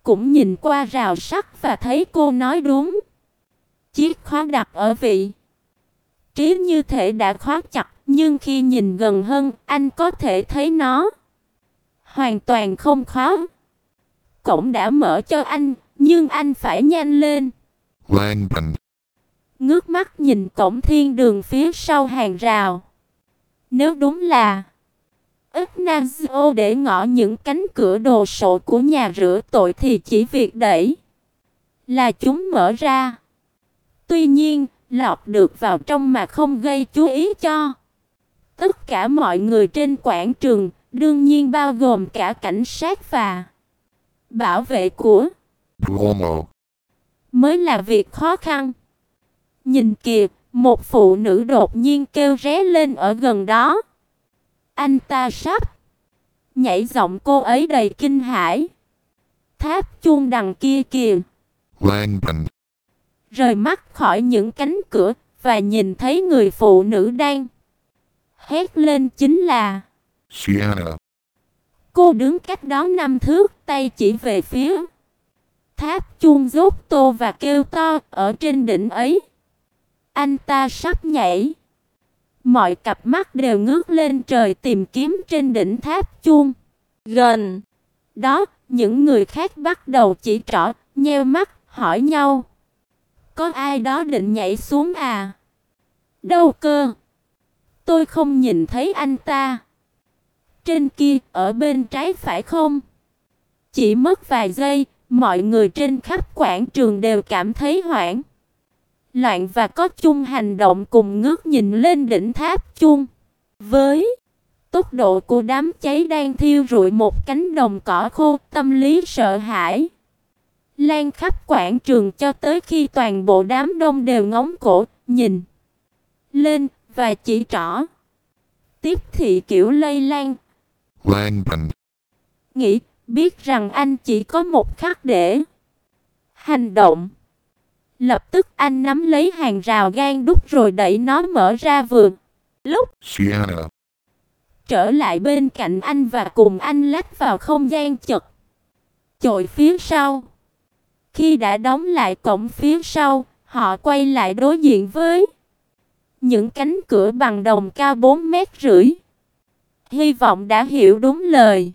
cũng nhìn qua rào sắt và thấy cô nói đúng. Chiếc khóa đặt ở vị trí như thể đã khóa chặt, nhưng khi nhìn gần hơn, anh có thể thấy nó hoàn toàn không khóa. Cổng đã mở cho anh, nhưng anh phải nhanh lên. Langban. Ngước mắt nhìn cổng thiên đường phía sau hàng rào. Nếu đúng là Ignacio để ngỏ những cánh cửa đồ sộ của nhà rửa tội thì chỉ việc đẩy là chúng mở ra. Tuy nhiên, lọt được vào trong mà không gây chú ý cho tất cả mọi người trên quảng trường, đương nhiên bao gồm cả cảnh sát và bảo vệ của Duomo. mới là việc khó khăn. Nhìn kìa, một phụ nữ đột nhiên kêu ré lên ở gần đó. Anh ta sắp nhảy, giọng cô ấy đầy kinh hãi. Tháp chuông đằng kia kìa. Langban. Rời mắt khỏi những cánh cửa và nhìn thấy người phụ nữ đang hét lên chính là Sienna. cô đứng cách đó 5 thước, tay chỉ về phía tháp chuông rốt tô và kêu to ở trên đỉnh ấy. Anh ta sắp nhảy. Mọi cặp mắt đều ngước lên trời tìm kiếm trên đỉnh tháp chuông. Gần đó, những người khác bắt đầu chỉ trỏ, nheo mắt, hỏi nhau. Có ai đó định nhảy xuống à? Đâu cơ? Tôi không nhìn thấy anh ta. Trên kia, ở bên trái phải không? Chỉ mất vài giây, mọi người trên khắp quảng trường đều cảm thấy hoảng loạn và có chung hành động cùng ngước nhìn lên đỉnh tháp chuông. Với tốc độ của đám cháy đang thiêu rụi một cánh đồng cỏ khô, tâm lý sợ hãi lan khắp quảng trường cho tới khi toàn bộ đám đông đều ngóng cổ, nhìn lên và chỉ trỏ. Tiếp thị kiểu lây lan. Langban. Nghĩ biết rằng anh chỉ có một khắc để hành động. Lập tức anh nắm lấy hàng rào gan đúc rồi đẩy nó mở ra vừa lúc Sienna. trở lại bên cạnh anh và cùng anh lách vào không gian chật chội phía sau. Khi đã đóng lại cổng phía sau, họ quay lại đối diện với những cánh cửa bằng đồng cao 4,5 mét. Hy vọng đã hiểu đúng lời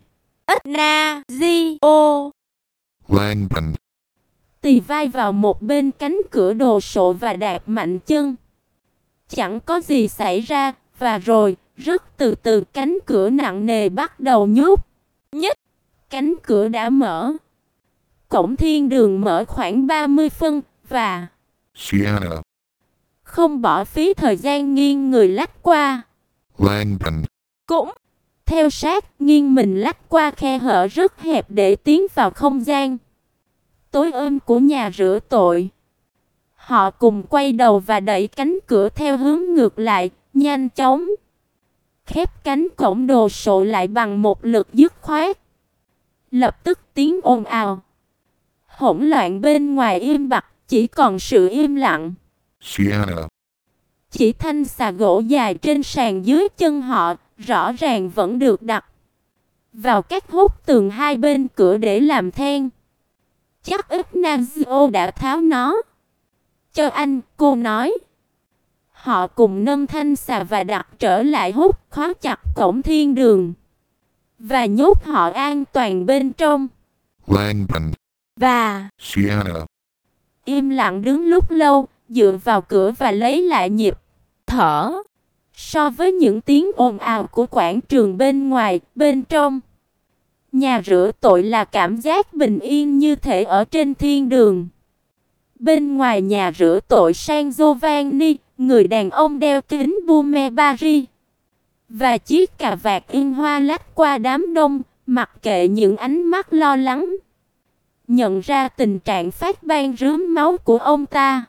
Ignacio. Langban. Tì vai vào một bên cánh cửa đồ sộ và đạp mạnh chân. Chẳng có gì xảy ra, và rồi, rất từ từ cánh cửa nặng nề bắt đầu nhúc nhích. Cánh cửa đã mở. Cổng thiên đường mở khoảng 30 phân, và Sienna. không bỏ phí thời gian nghiêng người lách qua. Langban. Cũng theo sát, nghiêng mình lách qua khe hở rất hẹp để tiến vào không gian tối ôm của nhà rửa tội. Họ cùng quay đầu và đẩy cánh cửa theo hướng ngược lại, nhanh chóng khép cánh cổng đồ sộ lại bằng một lực dứt khoát. Lập tức tiếng ồn ào hỗn loạn bên ngoài im bặt, chỉ còn sự im lặng. Sienna. Chỉ thanh xà gỗ dài trên sàn dưới chân họ, rõ ràng vẫn được đặt vào các hốc tường hai bên cửa để làm then. Chắc Ignacio đã tháo nó cho anh, cô nói. Họ cùng nâng thanh xà và đặt trở lại hút, khóa chặt cổng thiên đường và nhốt họ an toàn bên trong. Langban. Và Sienna. im lặng đứng lúc lâu, dựa vào cửa và lấy lại nhịp thở. So với những tiếng ồn ào của quảng trường bên ngoài, bên trong nhà rửa tội là cảm giác bình yên như thể ở trên thiên đường. Bên ngoài nhà rửa tội San Giovanni, người đàn ông đeo kính Bume Paris và chiếc cà vạt in hoa lách qua đám đông, mặc kệ những ánh mắt lo lắng. Nhận ra tình trạng phát ban rướm máu của ông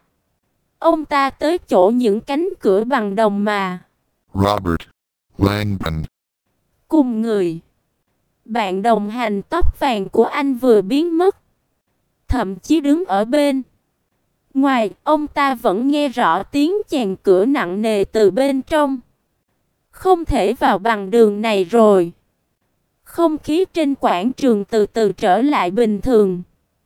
ta tới chỗ những cánh cửa bằng đồng mà Robert. Langban. cùng người bạn đồng hành tóc vàng của anh vừa biến mất. Thậm chí đứng ở bên ngoài, ông ta vẫn nghe rõ tiếng chèn cửa nặng nề từ bên trong. Không thể vào bằng đường này rồi. Không khí trên quảng trường từ từ trở lại bình thường.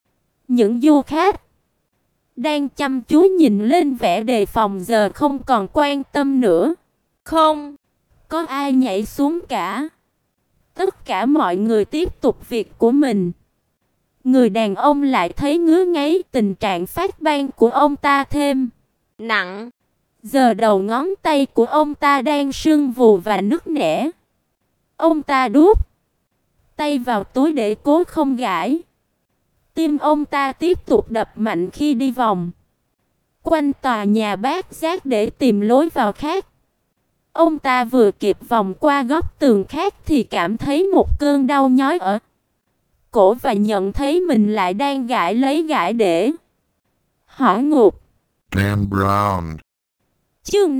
Những du khách đang chăm chú nhìn lên vẻ đề phòng giờ không còn quan tâm nữa. Không có ai nhảy xuống cả. Tất cả mọi người tiếp tục việc của mình. Người đàn ông lại thấy ngứa ngáy, tình trạng phát ban của ông ta thêm nặng. Giờ đầu ngón tay của ông ta đang sưng vù và nứt nẻ. Ông ta đút tay vào túi để cố không gãi. Tim ông ta tiếp tục đập mạnh khi đi vòng quanh tòa nhà bát giác để tìm lối vào khác. Ông ta vừa kịp vòng qua góc tường khác thì cảm thấy một cơn đau nhói ở cổ và nhận thấy mình lại đang gãi để hỏa ngục. Dan Brown. Chương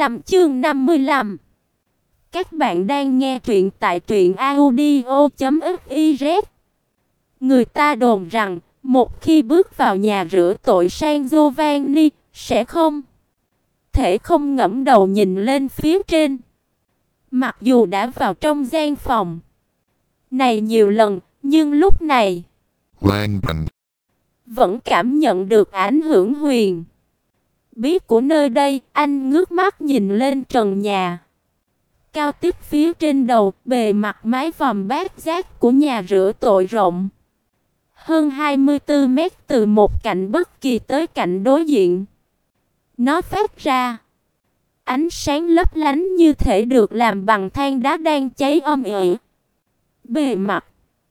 55. Các bạn đang nghe truyện tại truyệnaudio.fiz. Người ta đồn rằng một khi bước vào nhà rửa tội San Giovanni sẽ không thể không ngẩng đầu nhìn lên phía trên. Mặc dù đã vào trong gian phòng này nhiều lần, nhưng lúc này Langdon. vẫn cảm nhận được ảnh hưởng huyền bí của nơi đây. Anh ngước mắt nhìn lên trần nhà cao tiếp phía trên đầu, bề mặt mái vòm bát giác của nhà rửa tội rộng hơn 24 mét từ một cạnh bất kỳ tới cạnh đối diện. Nó phát ra ánh sáng lấp lánh như thể được làm bằng than đá đang cháy âm ỉ. Bề mặt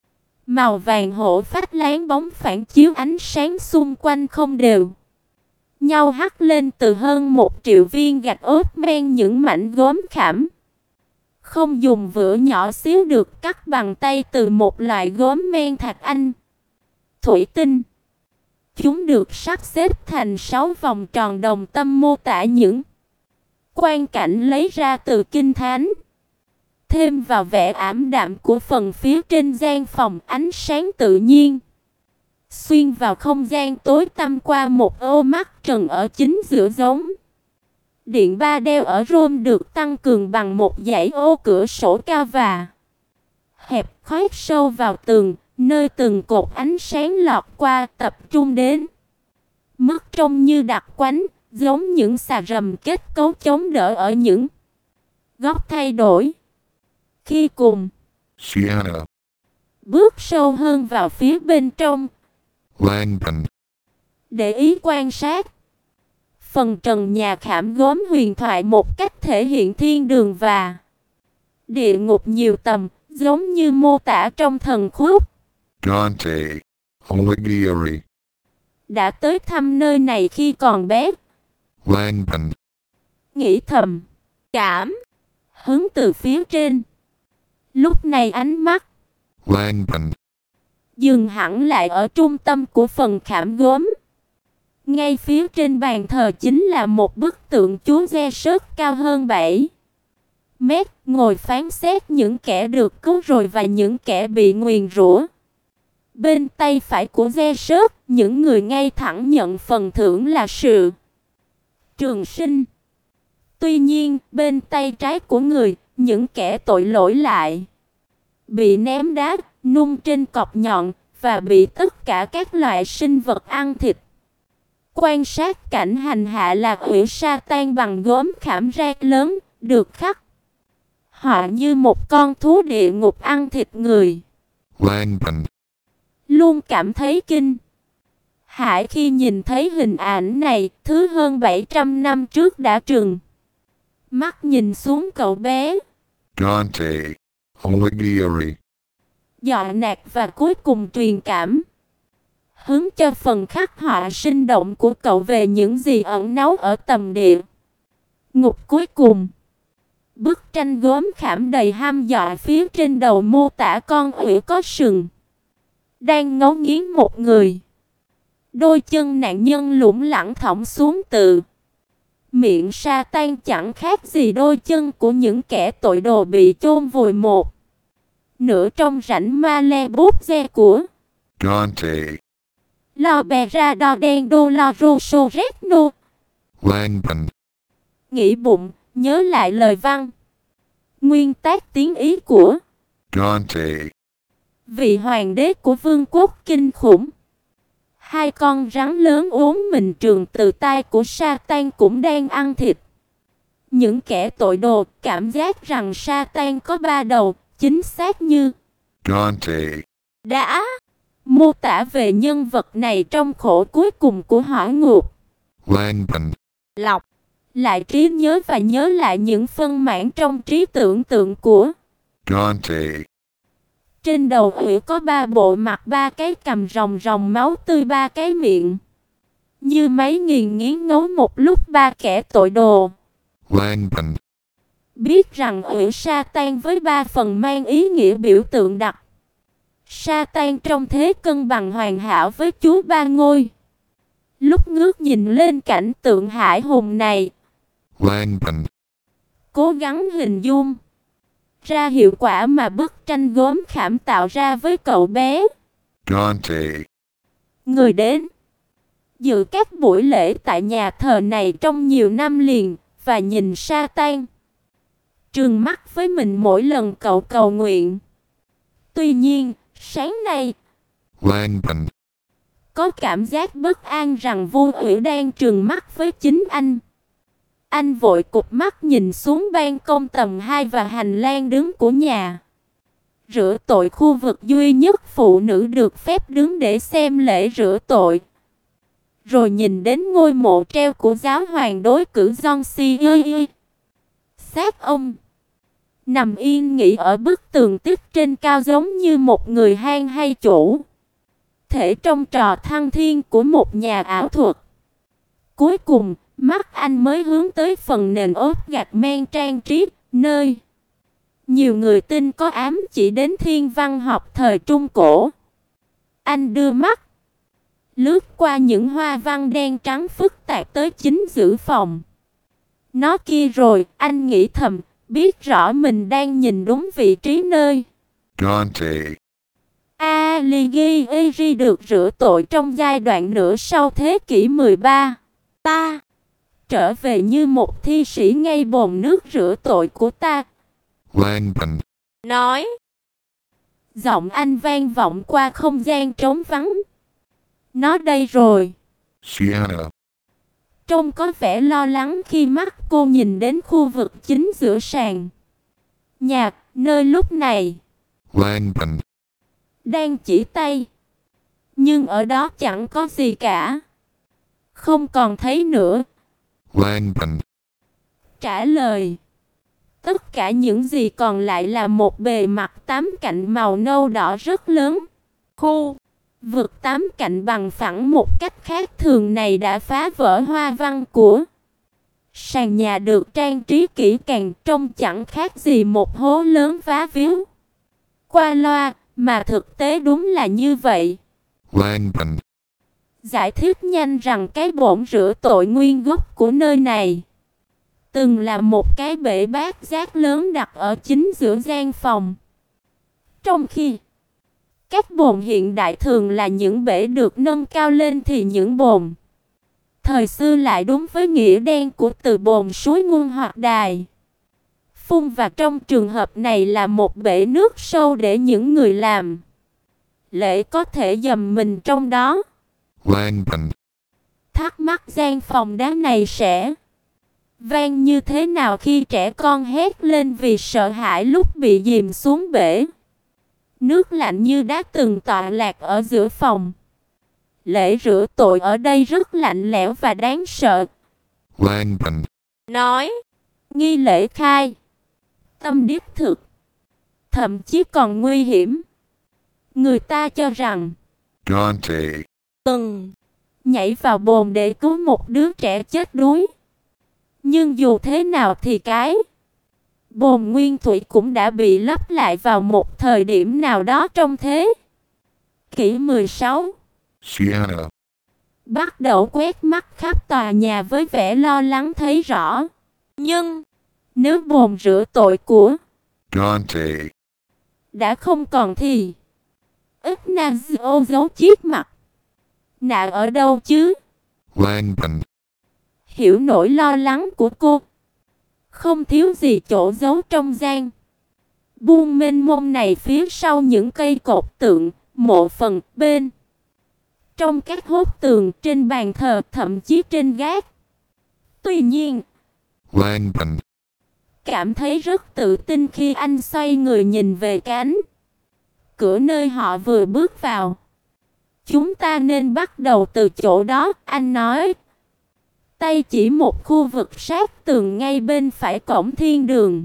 màu vàng hổ phách láng bóng phản chiếu ánh sáng xung quanh không đều nhau hắt lên từ hơn 1 triệu viên gạch ốp men những mảnh gốm khảm. Không dùng vữa nhỏ xíu được cắt bằng tay từ một loại gốm men thạch anh thủy tinh. Chúng được sắp xếp thành 6 vòng tròn đồng tâm mô tả những quang cảnh lấy ra từ kinh thánh. Thêm vào vẻ ảm đạm của phần phía trên gian phòng, ánh sáng tự nhiên xuyên vào không gian tối tăm qua một ô mắt trần ở chính giữa giống. Điện ba đeo ở Rome được tăng cường bằng một dãy ô cửa sổ cao và hẹp khoét sâu vào tường, nơi từng cột ánh sáng lọt qua tập trung đến mức trông như đặc quánh, giống những xà rầm kết cấu chống đỡ ở những góc thay đổi. Khi cùng Sienna. bước sâu hơn vào phía bên trong, Langdon. để ý quan sát phần trần nhà khảm gốm huyền thoại một cách thể hiện thiên đường và địa ngục nhiều tầng, giống như mô tả trong thần khúc. Dante Alighieri. Đã tới thăm nơi này khi còn bé. Langdon. Nghĩ thầm, cảm hứng từ phía trên. Lúc này ánh mắt Langdon. dừng hẳn lại ở trung tâm của phần khảm gốm. Ngay phía trên bàn thờ chính là một bức tượng Chúa Giê-xus cao hơn 7 mét, ngồi phán xét những kẻ được cứu rồi và những kẻ bị nguyền rủa. Bên tay phải của Giê-xus, những người ngay thẳng nhận phần thưởng là sự trường sinh. Tuy nhiên, bên tay trái của người, những kẻ tội lỗi lại bị ném đá, nung trên cọc nhọn và bị tất cả các loại sinh vật ăn thịt. Quan sát cảnh hành hạ là quỷ Sa-tan bằng gốm khảm rác lớn, được khắc họa như một con thú địa ngục ăn thịt người. Langdon. Luôn cảm thấy kinh hãi khi nhìn thấy hình ảnh này, thứ hơn 700 năm trước đã trừng mắt nhìn xuống cậu bé. Dante Alighieri. Dọa nạt và cuối cùng truyền cảm hứng cho phần khắc họa sinh động của cậu về những gì ẩn náu ở tầm địa ngục cuối cùng. Bức tranh gốm khảm đầy hăm dọa phía trên đầu mô tả con quỷ có sừng đang ngấu nghiến một người. Đôi chân nạn nhân lủng lẳng thõng xuống từ miệng Sa-tan chẳng khác gì đôi chân của những kẻ tội đồ bị chôn vùi một nửa trong rãnh Male Buzze của Dante. Lo bè ra đo đen đô lo rosso retno. Langdon. Nghĩ bụng, nhớ lại lời văn nguyên tác tiếng Ý của Dante. vị hoàng đế của vương quốc kinh khủng. Hai con rắn lớn uốn mình trường từ tay của Satan cũng đang ăn thịt. Những kẻ tội đồ cảm giác rằng Satan có ba đầu, chính xác như Dante, đã mô tả về nhân vật này trong khổ cuối cùng của hỏa ngục. Langban, Lọc lại trí nhớ và nhớ lại những phân mảng trong trí tưởng tượng của Dante, trên đầu hủy có ba bộ mặt, ba cái cằm ròng ròng máu tươi, ba cái miệng như máy nghiền nghiến ngấu một lúc ba kẻ tội đồ. Langban, Biết rằng hủy Satan với ba phần mang ý nghĩa biểu tượng đặc. Satan trong thế cân bằng hoàn hảo với Chúa Ba Ngôi. Lúc ngước nhìn lên cảnh tượng hải hùng này, Langban, cố gắng hình dung ra hiệu quả mà bức tranh gốm khảm tạo ra với cậu bé. Dante, Người đến dự các buổi lễ tại nhà thờ này trong nhiều năm liền và nhìn Satan trừng mắt với mình mỗi lần cậu cầu nguyện. Tuy nhiên, sáng nay Langban, có cảm giác bất an rằng vua ủy đang trừng mắt với chính anh. Anh vội cụp mắt nhìn xuống ban công tầng 2 và hành lang đứng của nhà rửa tội, khu vực duy nhất phụ nữ được phép đứng để xem lễ rửa tội. Rồi nhìn đến ngôi mộ treo của giáo hoàng đối cử John C. Xác ông nằm yên nghỉ ở bức tường tích trên cao giống như một người hang hay chủ thể trong trò thăng thiên của một nhà ảo thuật. Cuối cùng, mắt anh mới hướng tới phần nền ốp gạch men trang trí, nơi nhiều người tin có ám chỉ đến thiên văn học thời Trung Cổ. Anh đưa mắt lướt qua những hoa văn đen trắng phức tạp tới chính giữa phòng. Nó kia rồi, anh nghĩ thầm, biết rõ mình đang nhìn đúng vị trí nơi Dante, Alighieri được rửa tội trong giai đoạn nửa sau thế kỷ 13. Ta trở về như một thi sĩ ngay bồn nước rửa tội của ta. Langban, Nói. Giọng anh vang vọng qua không gian trống vắng. Nó đây rồi. Sienna, Trông có vẻ lo lắng khi mắt cô nhìn đến khu vực chính giữa sàn nhạc, nơi lúc này Langban, đang chỉ tay. Nhưng ở đó chẳng có gì cả. Không còn thấy nữa. Langban, Trả lời. Tất cả những gì còn lại là một bề mặt tám cạnh màu nâu đỏ rất lớn. Khu vực tám cạnh bằng phẳng một cách khác thường này đã phá vỡ hoa văn của sàn nhà được trang trí kỹ càng, trông chẳng khác gì một hố lớn vá víu qua loa, mà thực tế đúng là như vậy. Langban, Giải thích nhanh rằng cái bồn rửa tội nguyên gốc của nơi này từng là một cái bể bát giác lớn đặt ở chính giữa gian phòng. Trong khi các bồn hiện đại thường là những bể được nâng cao lên, thì những bồn thời xưa lại đúng với nghĩa đen của từ bồn suối nguồn hoặc đài phun, và trong trường hợp này là một bể nước sâu để những người làm lễ có thể dầm mình trong đó. Langban, Thắc mắc gian phòng đá này sẽ vang như thế nào khi trẻ con hét lên vì sợ hãi lúc bị dìm xuống bể nước lạnh như đã từng tọa lạc ở giữa phòng. Lễ rửa tội ở đây rất lạnh lẽo và đáng sợ. Langban, Nói. Nghi lễ khai tâm đích thực, thậm chí còn nguy hiểm. Người ta cho rằng Dante, từng nhảy vào bồn để cứu một đứa trẻ chết đuối. Nhưng dù thế nào thì cái bồn nguyên thủy cũng đã bị lấp lại vào một thời điểm nào đó trong thế kỷ 16. Sienna, Bắt đầu quét mắt khắp tòa nhà với vẻ lo lắng thấy rõ. Nhưng nếu bồn rửa tội của Dante, đã không còn thì Ignazio giấu chiếc mặt nạ ở đâu chứ? Langban, Hiểu nỗi lo lắng của cô. Không thiếu gì chỗ giấu trong gian buông mênh mông này, phía sau những cây cột tượng, mộ phần bên trong các hốc tường, trên bàn thờ, thậm chí trên gác. Tuy nhiên, Langdon, cảm thấy rất tự tin khi anh xoay người nhìn về cánh cửa nơi họ vừa bước vào. Chúng ta nên bắt đầu từ chỗ đó, anh nói. Tay chỉ một khu vực sát tường ngay bên phải cổng thiên đường.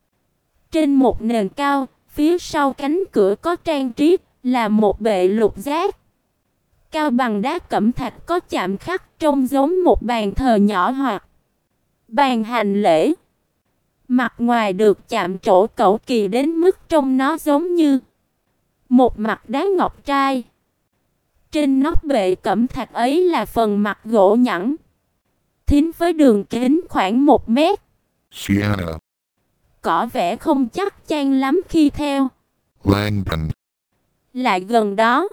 Trên một nền cao, phía sau cánh cửa có trang trí là một bệ lục giác. Cao bằng đá cẩm thạch có chạm khắc trông giống một bàn thờ nhỏ hoặc bàn hành lễ. Mặt ngoài được chạm trổ cầu kỳ đến mức trông nó giống như một mặt đá ngọc trai. Trên nóc bệ cẩm thạch ấy là phần mặt gỗ nhẵn, thính với đường kính khoảng 1 mét. Sienna, Có vẻ không chắc chắn lắm khi theo Langdon, lại gần đó.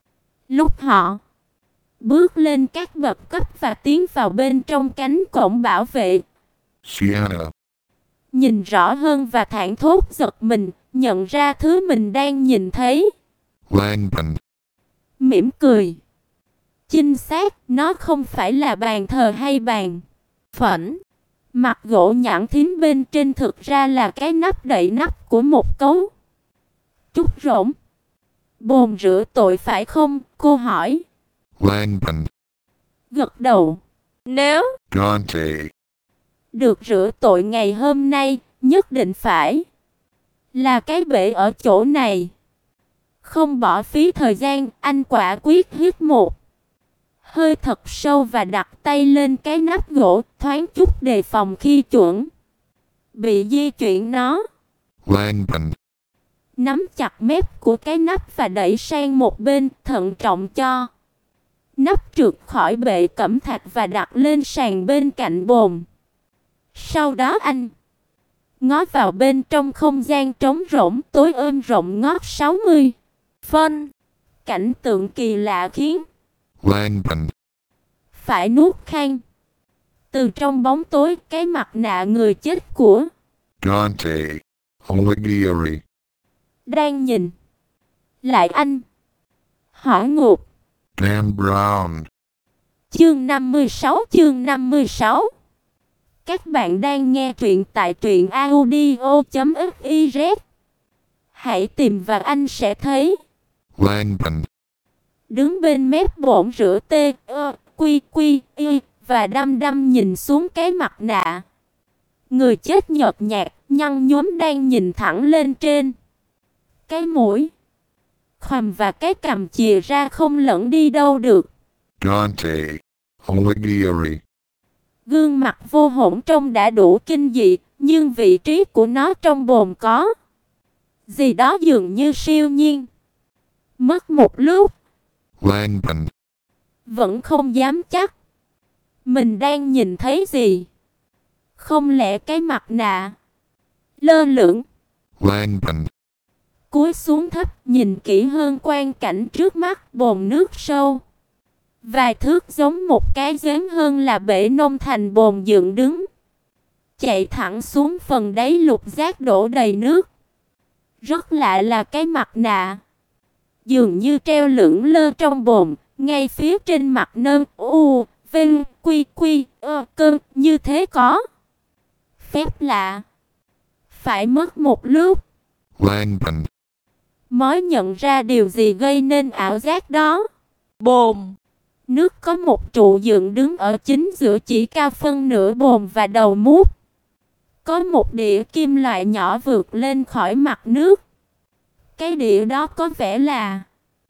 Lúc họ bước lên các bậc cấp và tiến vào bên trong cánh cổng bảo vệ, Sienna, nhìn rõ hơn và thảng thốt giật mình, nhận ra thứ mình đang nhìn thấy. Langdon, Mỉm cười. Chính xác, nó không phải là bàn thờ hay bàn phẫn. Mặt gỗ nhẵn thính bên trên thực ra là cái nắp đậy nắp của một cấu trúc rỗng. Bồn rửa tội phải không? Cô hỏi. Langdon, Gật đầu. Nếu Dante, được rửa tội ngày hôm nay, nhất định phải là cái bể ở chỗ này. Không bỏ phí thời gian, anh quả quyết hít một hơi thật sâu và đặt tay lên cái nắp gỗ, thoáng chút đề phòng khi chuẩn bị di chuyển nó. Langdon, Nắm chặt mép của cái nắp và đẩy sang một bên, thận trọng cho nắp trượt khỏi bệ cẩm thạch và đặt lên sàn bên cạnh bồn. Sau đó anh ngó vào bên trong không gian trống rỗng tối ôm rộng ngót 60 phân. Cảnh tượng kỳ lạ khiến Langdon, phải nuốt khan. Từ trong bóng tối, cái mặt nạ người chết của Dante, Alighieri, đang nhìn lại anh. Hỏa ngục. Dan Brown, Chương 56. Các bạn đang nghe truyện tại truyện audio.fiz. Hãy tìm và anh sẽ thấy. Langdon, Đứng bên mép bồn rửa tê, quy, y, và đăm đăm nhìn xuống cái mặt nạ. Người chết nhợt nhạt, nhăn nhúm đang nhìn thẳng lên trên. Cái mũi, khoằm và cái cằm chìa ra không lẫn đi đâu được. Dante, Alighieri, Gương mặt vô hỗn trông đã đủ kinh dị, nhưng vị trí của nó trong bồn có gì đó dường như siêu nhiên. Mất một lúc, Langdon, vẫn không dám chắc mình đang nhìn thấy gì. Không lẽ cái mặt nạ lơ lửng? Langdon, Cúi xuống thấp, nhìn kỹ hơn quang cảnh trước mắt. Bồn nước sâu vài thước giống một cái giếng hơn là bể nông thành bồn dựng đứng, chạy thẳng xuống phần đáy lục giác đổ đầy nước. Rất lạ là cái mặt nạ dường như treo lững lơ trong bồn, ngay phía trên mặt nơn u, vinh, quy, cơ, như thế có phép lạ. Phải mất một lúc Langdon, mới nhận ra điều gì gây nên ảo giác đó. Bồn nước có một trụ dựng đứng ở chính giữa, chỉ cao phân nửa bồn và đầu mút. Có một đĩa kim loại nhỏ vượt lên khỏi mặt nước. Cái đĩa đó có vẻ là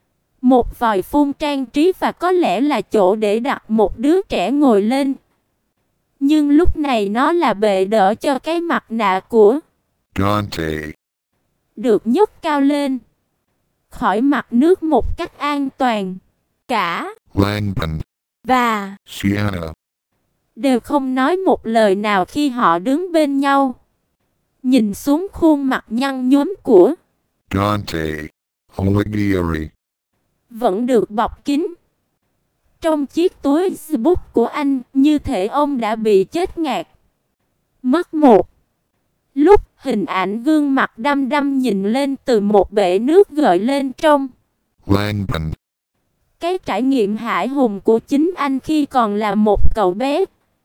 một vòi phun trang trí và có lẽ là chỗ để đặt một đứa trẻ ngồi lên. Nhưng lúc này nó là bệ đỡ cho cái mặt nạ của Dante, được nhấc cao lên khỏi mặt nước một cách an toàn. Cả Langdon, và Sienna, đều không nói một lời nào khi họ đứng bên nhau, nhìn xuống khuôn mặt nhăn nhúm của Dante, Alighieri, vẫn được bọc kín. Trong chiếc túi bút của anh, như thể ông đã bị chết ngạt. Mất một lúc, hình ảnh gương mặt đăm đăm nhìn lên từ một bể nước gợi lên trong Langdon, Cái trải nghiệm hãi hùng của chính anh khi còn là một cậu bé,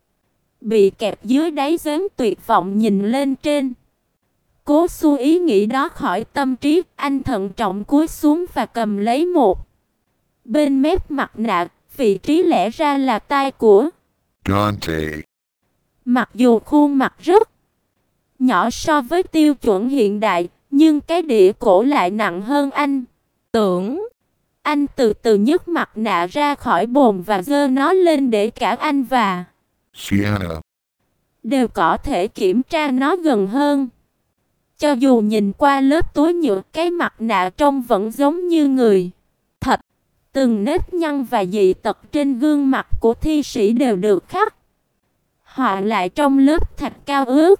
bị kẹp dưới đáy giếng tuyệt vọng nhìn lên trên. Cố xua ý nghĩ đó khỏi tâm trí, anh thận trọng cúi xuống và cầm lấy một bên mép mặt nạ, vị trí lẽ ra là tai của Dante. Mặc dù khuôn mặt rất nhỏ so với tiêu chuẩn hiện đại, nhưng cái đĩa cổ lại nặng hơn anh tưởng. Anh từ từ nhấc mặt nạ ra khỏi bồn và giơ nó lên để cả anh và Sienna. đều có thể kiểm tra nó gần hơn. Cho dù nhìn qua lớp túi nhựa, cái mặt nạ trông vẫn giống như người thật. Từng nếp nhăn và dị tật trên gương mặt của thi sĩ đều được khắc họa lại trong lớp thạch cao ướt.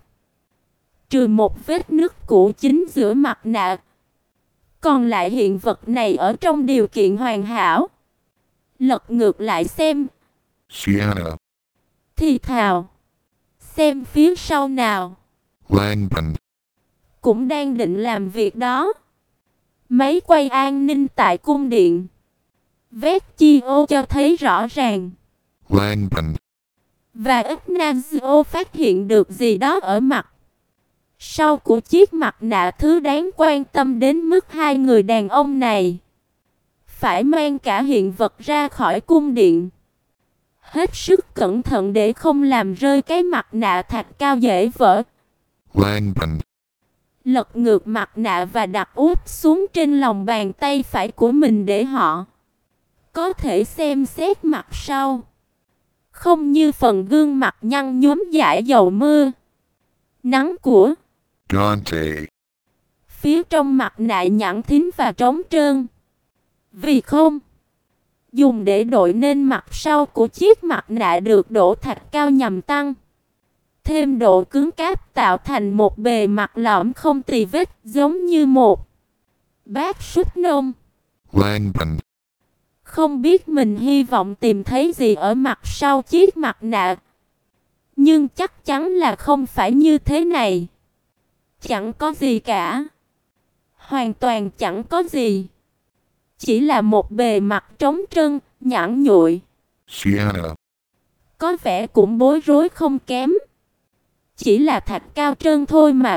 Trừ một vết nứt cũ chính giữa mặt nạ, còn lại hiện vật này ở trong điều kiện hoàn hảo. Lật ngược lại xem. Sienna. Thì thào. Xem phía sau nào. Langdon. Cũng đang định làm việc đó. Máy quay an ninh tại cung điện Vecchio cho thấy rõ ràng. Langdon. Và Ignazio phát hiện được gì đó ở mặt sau của chiếc mặt nạ, thứ đáng quan tâm đến mức hai người đàn ông này phải mang cả hiện vật ra khỏi cung điện, hết sức cẩn thận để không làm rơi cái mặt nạ thạch cao dễ vỡ. Langdon. Lật ngược mặt nạ và đặt úp xuống trên lòng bàn tay phải của mình để họ có thể xem xét mặt sau, không như phần gương mặt nhăn nhúm dãi dầu mưa nắng của Dante. phía trong mặt nạ nhẵn thín và trống trơn. Vì không dùng để đội nên mặt sau của chiếc mặt nạ được đổ thạch cao nhằm tăng thêm độ cứng cáp, tạo thành một bề mặt lõm không tì vết, giống như một bát súp nông. Langdon. Không biết mình hy vọng tìm thấy gì ở mặt sau chiếc mặt nạ, nhưng chắc chắn là không phải như thế này. Chẳng có gì cả. Hoàn toàn chẳng có gì. Chỉ là một bề mặt trống trơn, nhẵn nhụi. Sienna. Có vẻ cũng bối rối không kém. Chỉ là thạch cao trơn thôi mà.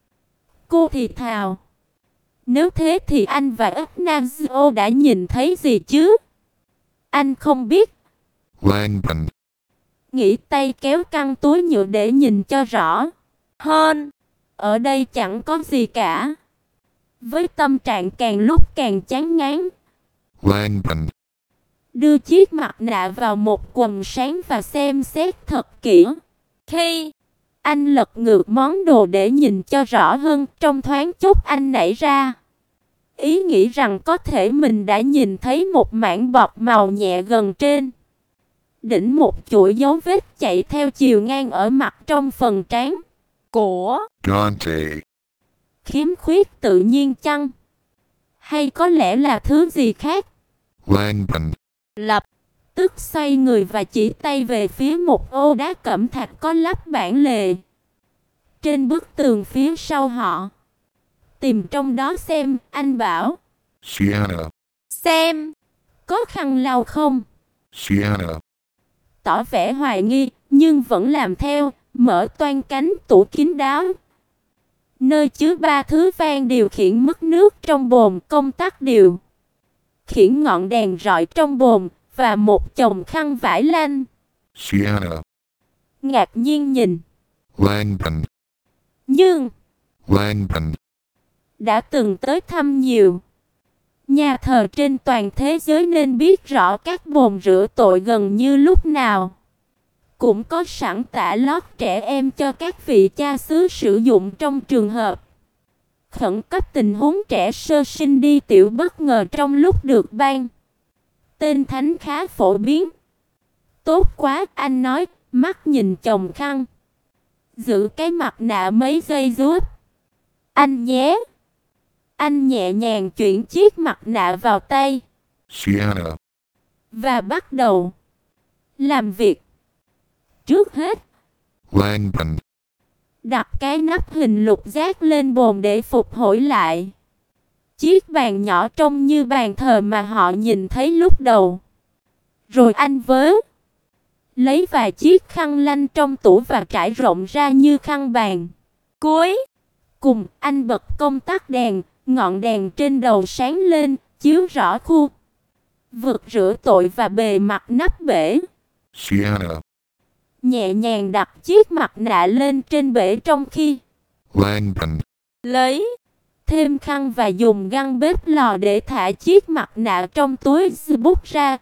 Cô thì thào. Nếu thế thì anh và Ignazio đã nhìn thấy gì chứ? Anh không biết. Langdon. Nghĩ tay kéo căng túi nhựa để nhìn cho rõ hơn. Ở đây chẳng có gì cả. Với tâm trạng càng lúc càng chán ngán, Langdon. đưa chiếc mặt nạ vào một quần sáng và xem xét thật kỹ. Khi anh lật ngược món đồ để nhìn cho rõ hơn, trong thoáng chốc anh nảy ra ý nghĩ rằng có thể mình đã nhìn thấy một mảng bọt màu nhẹ gần trên đỉnh một chuỗi dấu vết chạy theo chiều ngang ở mặt trong phần trán của Dante. khiếm khuyết tự nhiên chăng? Hay có lẽ là thứ gì khác? Langdon. Lập tức xoay người và chỉ tay về phía một ô đá cẩm thạch có lắp bản lề trên bức tường phía sau họ. Tìm trong đó xem, anh bảo. Sienna. Xem, có khăn lau không? Sienna. Tỏ vẻ hoài nghi, nhưng vẫn làm theo, mở toang cánh tủ kín đáo, nơi chứa 3 thứ van điều khiển mức nước trong bồn, công tắc điều khiển ngọn đèn rọi trong bồn, và một chồng khăn vải lanh. Sienna. Ngạc nhiên nhìn. Langdon. Nhưng Langdon. đã từng tới thăm nhiều nhà thờ trên toàn thế giới nên biết rõ các bồn rửa tội gần như lúc nào cũng có sẵn tã lót trẻ em cho các vị cha xứ sử dụng trong trường hợp khẩn cấp, tình huống trẻ sơ sinh đi tiểu bất ngờ trong lúc được ban tên thánh khá phổ biến. Tốt quá, anh nói, mắt nhìn chồng khăn. Giữ cái mặt nạ mấy giây giúp anh nhé. Anh nhẹ nhàng chuyển chiếc mặt nạ vào tay Sienna. và bắt đầu làm việc. Trước hết, Langdon. đặt cái nắp hình lục giác lên bồn để phục hồi lại Chiếc bàn nhỏ trông như bàn thờ mà họ nhìn thấy lúc đầu. Rồi anh lấy vài chiếc khăn lanh trong tủ và trải rộng ra như khăn bàn. Cuối cùng, anh bật công tắc đèn, ngọn đèn trên đầu sáng lên, chiếu rõ khu vực rửa tội và bề mặt nắp bể. Sienna, Nhẹ nhàng đặt chiếc mặt nạ lên trên bể trong khi Langdon, lấy thêm khăn và dùng găng bếp lò để thả chiếc mặt nạ trong túi ziploc ra.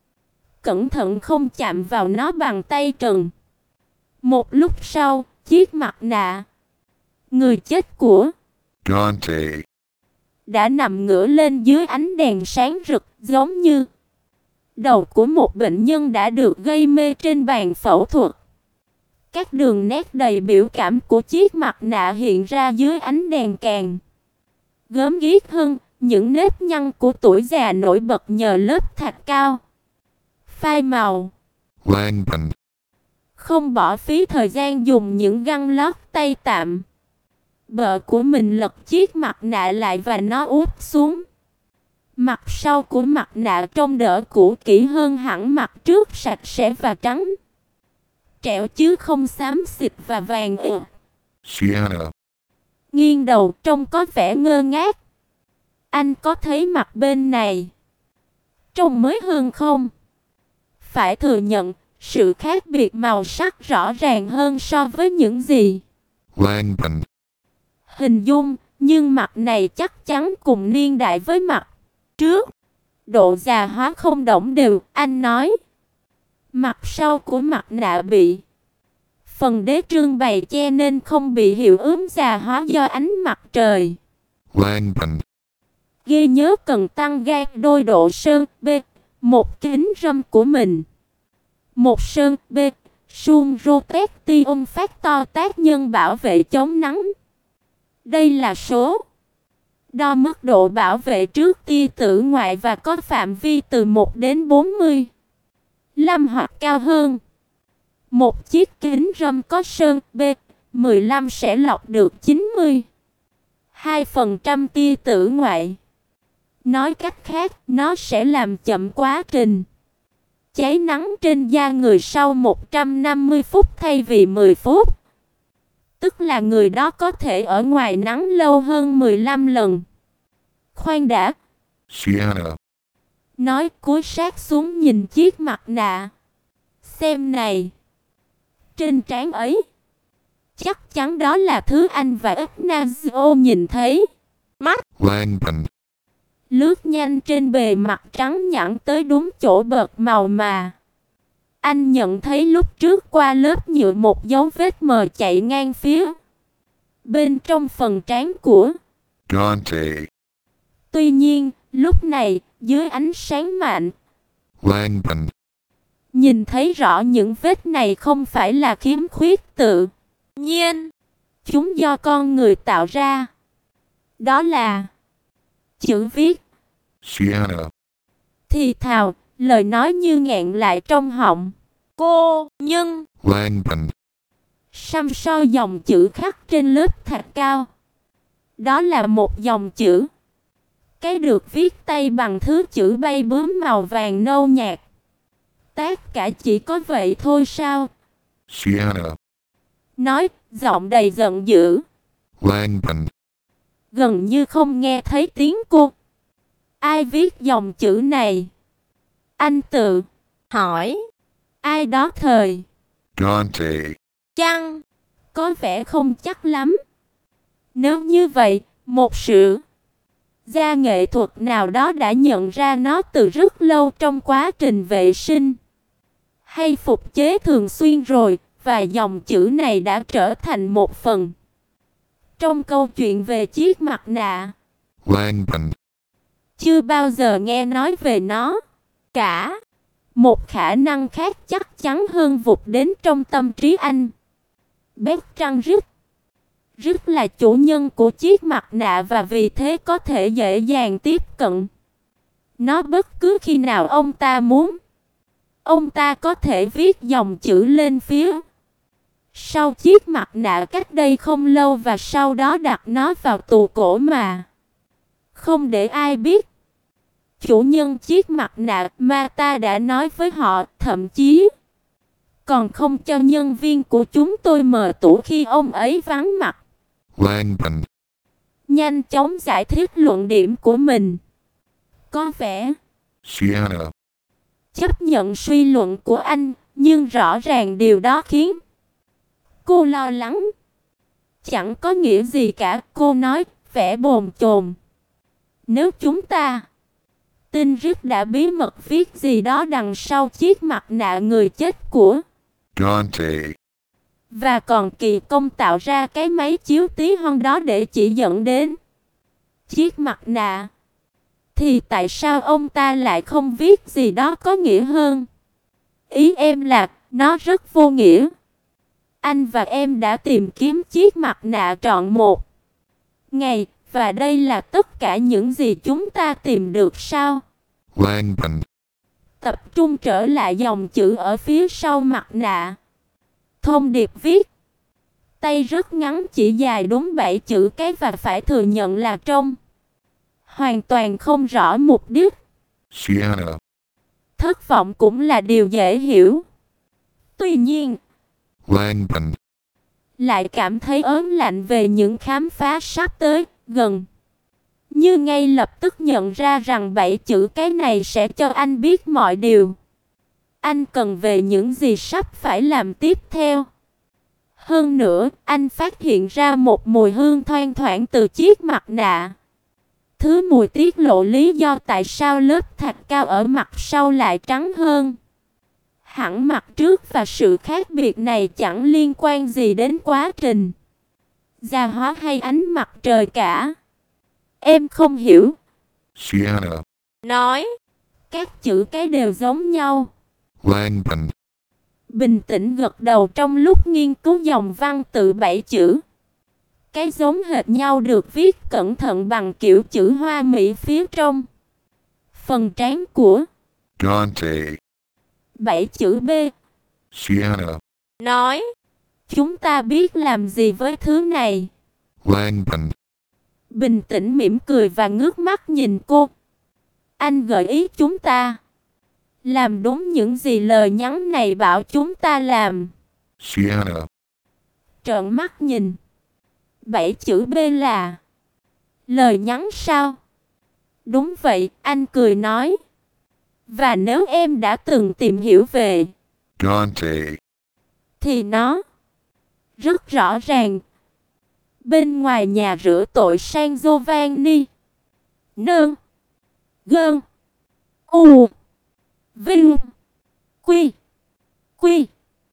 Cẩn thận không chạm vào nó bằng tay trần. Một lúc sau, chiếc mặt nạ người chết của Dante, đã nằm ngửa lên dưới ánh đèn sáng rực, giống như đầu của một bệnh nhân đã được gây mê trên bàn phẫu thuật. Các đường nét đầy biểu cảm của chiếc mặt nạ hiện ra dưới ánh đèn càng gớm ghiếc hơn, những nếp nhăn của tuổi già nổi bật nhờ lớp thạch cao phai màu. Langdon, Không bỏ phí thời gian dùng những găng lót tay tạm bợ của mình lật chiếc mặt nạ lại và nó úp xuống. Mặt sau của mặt nạ trông đỡ cũ kỹ hơn hẳn mặt trước, sạch sẽ và trắng trẻo chứ không xám xịt và vàng ửng. Sienna, Nghiêng đầu trông có vẻ ngơ ngác. Anh có thấy mặt bên này trông mới hơn không? Phải thừa nhận, sự khác biệt màu sắc rõ ràng hơn so với những gì Langdon, hình dung, nhưng mặt này chắc chắn cùng niên đại với mặt trước. Độ già hóa không đồng đều, anh nói. Mặt sau của mặt nạ bị phần đế trương bày che nên không bị hiệu ứng già hóa do ánh mặt trời. Langdon, Ghi nhớ cần tăng gan đôi độ sơn B, một kính râm của mình. Một sơn B, sun protection factor tác nhân bảo vệ chống nắng. Đây là số đo mức độ bảo vệ trước tia tử ngoại và có phạm vi từ 1 đến 45 hoặc cao hơn. Một chiếc kính râm có sơn B15 sẽ lọc được 92% tia tử ngoại. Nói cách khác, nó sẽ làm chậm quá trình cháy nắng trên da người sau 150 phút thay vì 10 phút. Tức là người đó có thể ở ngoài nắng lâu hơn 15 lần. Khoan đã. Sienna, Nói cúi sát xuống nhìn chiếc mặt nạ. Xem này. Trên trán ấy. Chắc chắn đó là thứ anh và Ignacio nhìn thấy. Mắt Langdon, lướt nhanh trên bề mặt trắng nhẵn tới đúng chỗ bợt màu mà anh nhận thấy lúc trước qua lớp nhựa, một dấu vết mờ chạy ngang phía bên trong phần trán của Dante, Tuy nhiên, lúc này, dưới ánh sáng mạnh, Langdon, nhìn thấy rõ những vết này không phải là khiếm khuyết tự nhiên. Chúng do con người tạo ra. Đó là chữ viết. Sienna, Thì thào, lời nói như nghẹn lại trong họng cô, nhưng Langdon, xăm soi dòng chữ khắc trên lớp thạch cao. Đó là một dòng chữ. Cái được viết tay bằng thứ chữ bay bướm màu vàng nâu nhạt. Tất cả chỉ có vậy thôi sao? Sienna, Nói, giọng đầy giận dữ. Langdon, Gần như không nghe thấy tiếng cô. Ai viết dòng chữ này? Anh tự hỏi. Ai đó thời Dante, chăng? Có vẻ không chắc lắm. Nếu như vậy, một sự gia nghệ thuật nào đó đã nhận ra nó từ rất lâu trong quá trình vệ sinh hay phục chế thường xuyên rồi, và dòng chữ này đã trở thành một phần trong câu chuyện về chiếc mặt nạ. Langdon, Chưa bao giờ nghe nói về nó cả. Một khả năng khác chắc chắn hơn vụt đến trong tâm trí anh. Bertrand Russell là chủ nhân của chiếc mặt nạ và vì thế có thể dễ dàng tiếp cận nó bất cứ khi nào ông ta muốn. Ông ta có thể viết dòng chữ lên phía sau chiếc mặt nạ cách đây không lâu và sau đó đặt nó vào tủ cổ mà Không để ai biết. Chủ nhân chiếc mặt nạ mà ta đã nói với họ, thậm chí còn không cho nhân viên của chúng tôi mở tủ khi ông ấy vắng mặt. Langdon. Nhanh chóng giải thích luận điểm của mình. Có vẻ Sienna. chấp nhận suy luận của anh, nhưng rõ ràng điều đó khiến cô lo lắng. Chẳng có nghĩa gì cả, cô nói, vẻ bồn chồn. Nếu chúng ta tin Rick đã bí mật viết gì đó đằng sau chiếc mặt nạ người chết của Dante. và còn kỳ công tạo ra cái máy chiếu tí hon đó để chỉ dẫn đến chiếc mặt nạ, thì tại sao ông ta lại không viết gì đó có nghĩa hơn? Ý em là nó rất vô nghĩa. Anh và em đã tìm kiếm chiếc mặt nạ trọn một ngày, và đây là tất cả những gì chúng ta tìm được sao? Langdon. Tập trung trở lại dòng chữ ở phía sau mặt nạ. Thông điệp viết. Tay rất ngắn, chỉ dài đúng 7 chữ cái, và phải thừa nhận là trông hoàn toàn không rõ mục đích. Sienna. Thất vọng cũng là điều dễ hiểu. Tuy nhiên, Langdon. lại cảm thấy ớn lạnh về những khám phá sắp tới, gần như ngay lập tức nhận ra rằng 7 chữ cái này sẽ cho anh biết mọi điều anh cần về những gì sắp phải làm tiếp theo. Hơn nữa, anh phát hiện ra một mùi hương thoang thoảng từ chiếc mặt nạ. Thứ mùi tiết lộ lý do tại sao lớp thạch cao ở mặt sau lại trắng hơn hẳn mặt trước, và sự khác biệt này chẳng liên quan gì đến quá trình già hóa hay ánh mặt trời cả. Em không hiểu. Sienna. Nói. Các chữ cái đều giống nhau. Langdon. Bình tĩnh gật đầu trong lúc nghiên cứu dòng văn tự 7 chữ. Cái giống hệt nhau được viết cẩn thận bằng kiểu chữ hoa mỹ phía trong phần trán của Dante. 7 chữ B. Sienna. Nói. Chúng ta biết làm gì với thứ này? Langdon. Bình tĩnh mỉm cười và ngước mắt nhìn cô. Anh gợi ý chúng ta làm đúng những gì lời nhắn này bảo chúng ta làm. Sienna. Trợn mắt nhìn. 7 chữ B là lời nhắn sao? Đúng vậy, anh cười nói. Và nếu em đã từng tìm hiểu về Dante. thì nó rất rõ ràng. Bên ngoài nhà rửa tội San Giovanni, Nơn, Gơn, U, Vinh, Quy, Quy,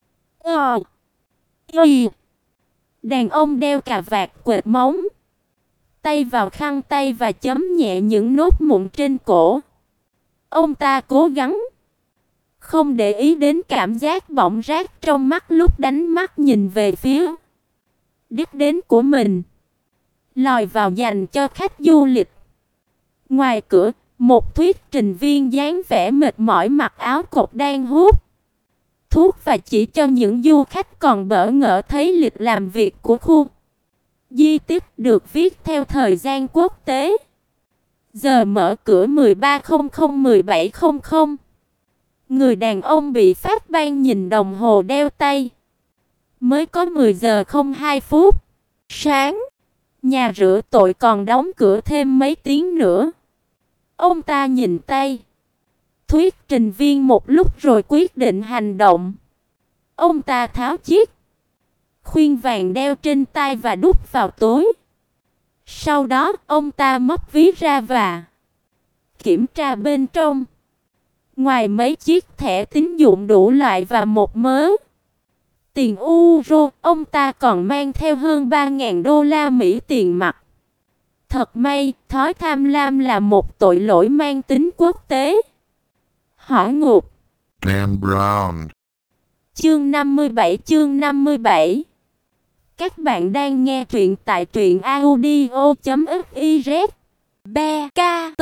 Y. Đàn ông đeo cà vạt quệt móng, tay vào khăn tay và chấm nhẹ những nốt mụn trên cổ. Ông ta cố gắng không để ý đến cảm giác bỏng rát trong mắt lúc đánh mắt nhìn về phía đích đến của mình, lòi vào dành cho khách du lịch. Ngoài cửa, một thuyết trình viên dáng vẻ mệt mỏi mặc áo cộc đang hút thuốc và chỉ cho những du khách còn bỡ ngỡ thấy lịch làm việc của khu di tích được viết theo thời gian quốc tế. Giờ mở cửa 13:00-17:00. Người đàn ông bị phát ban nhìn đồng hồ đeo tay. Mới có 10 giờ 02 phút sáng. Nhà rửa tội còn đóng cửa thêm mấy tiếng nữa. Ông ta nhìn tay thuyết trình viên một lúc rồi quyết định hành động. Ông ta tháo chiếc khuyên vàng đeo trên tay và đút vào túi. Sau đó, ông ta móc ví ra và kiểm tra bên trong. Ngoài mấy chiếc thẻ tín dụng đủ loại và một mớ tiền euro, ông ta còn mang theo hơn 3.000 đô la Mỹ tiền mặt. Thật may, thói tham lam là một tội lỗi mang tính quốc tế. Hỏa ngục. Dan Brown. Chương 57. Các bạn đang nghe truyện tại truyệnaudio.fiz. Be ca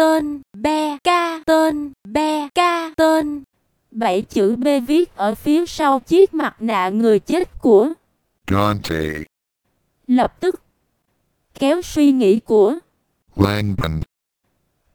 tên. 7 chữ B viết ở phía sau chiếc mặt nạ người chết của Dante. lập tức kéo suy nghĩ của Langdon.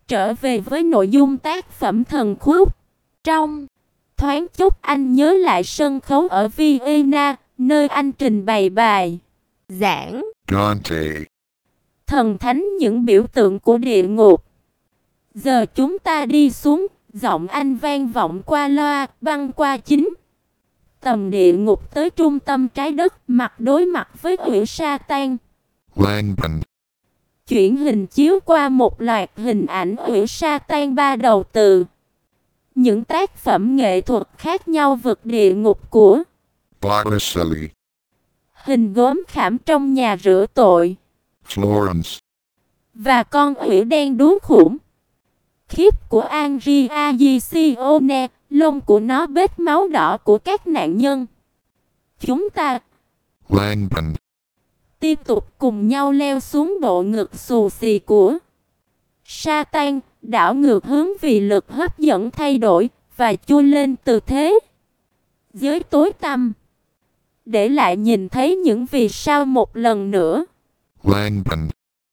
Trở về với nội dung tác phẩm Thần Khúc. Trong thoáng chốc anh nhớ lại sân khấu ở Vienna, nơi anh trình bày bài giảng Dante, thần thánh những biểu tượng của địa ngục. Giờ chúng ta đi xuống, giọng anh vang vọng qua loa, băng qua chính tầm địa ngục tới trung tâm trái đất, mặt đối mặt với Hủy Sa Tan. Langdon, Chuyển hình chiếu qua một loạt hình ảnh Hủy Sa Tan ba đầu từ những tác phẩm nghệ thuật khác nhau vượt địa ngục của Botticelli, hình gốm khảm trong nhà rửa tội Florence, và con hủy đen đuối khủng khiếp của Andrea Gicione, lông của nó bết máu đỏ của các nạn nhân. Chúng ta Langdon, tiếp tục cùng nhau leo xuống bộ ngực xù xì của Satan, đảo ngược hướng vì lực hấp dẫn thay đổi và chui lên từ thế giới tối tăm, để lại nhìn thấy những vì sao một lần nữa. Langdon,